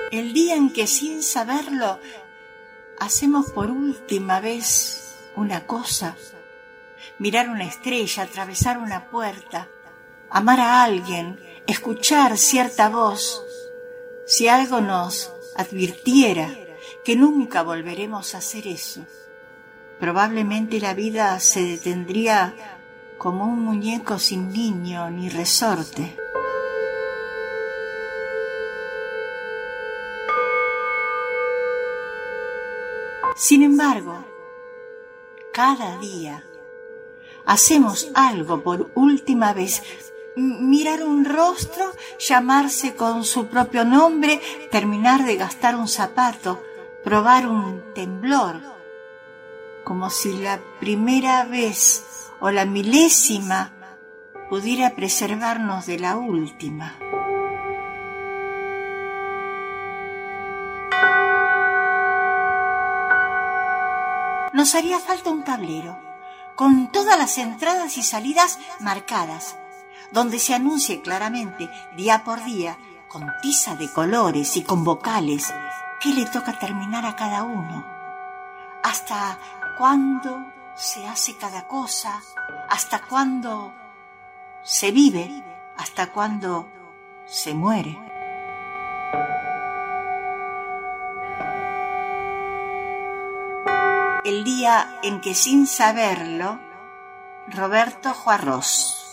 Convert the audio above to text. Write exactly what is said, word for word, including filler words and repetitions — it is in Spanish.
El día en que sin saberlo hacemos por última vez una cosa, mirar una estrella, atravesar una puerta, amar a alguien, escuchar cierta voz, si algo nos advirtiera que nunca volveremos a hacer eso, probablemente la vida se detendría como un muñeco sin niño ni resorte. Sin embargo, cada día hacemos algo por última vez. Mirar un rostro, llamarse con su propio nombre, terminar de gastar un zapato, probar un temblor, como si la primera vez o la milésima pudiera preservarnos de la última. Nos haría falta un tablero con todas las entradas y salidas marcadas, donde se anuncie claramente, día por día, con tiza de colores y con vocales, qué le toca terminar a cada uno, hasta cuándo se hace cada cosa, hasta cuándo se vive, hasta cuándo se muere. El día en que sin saberlo, Roberto Juarros.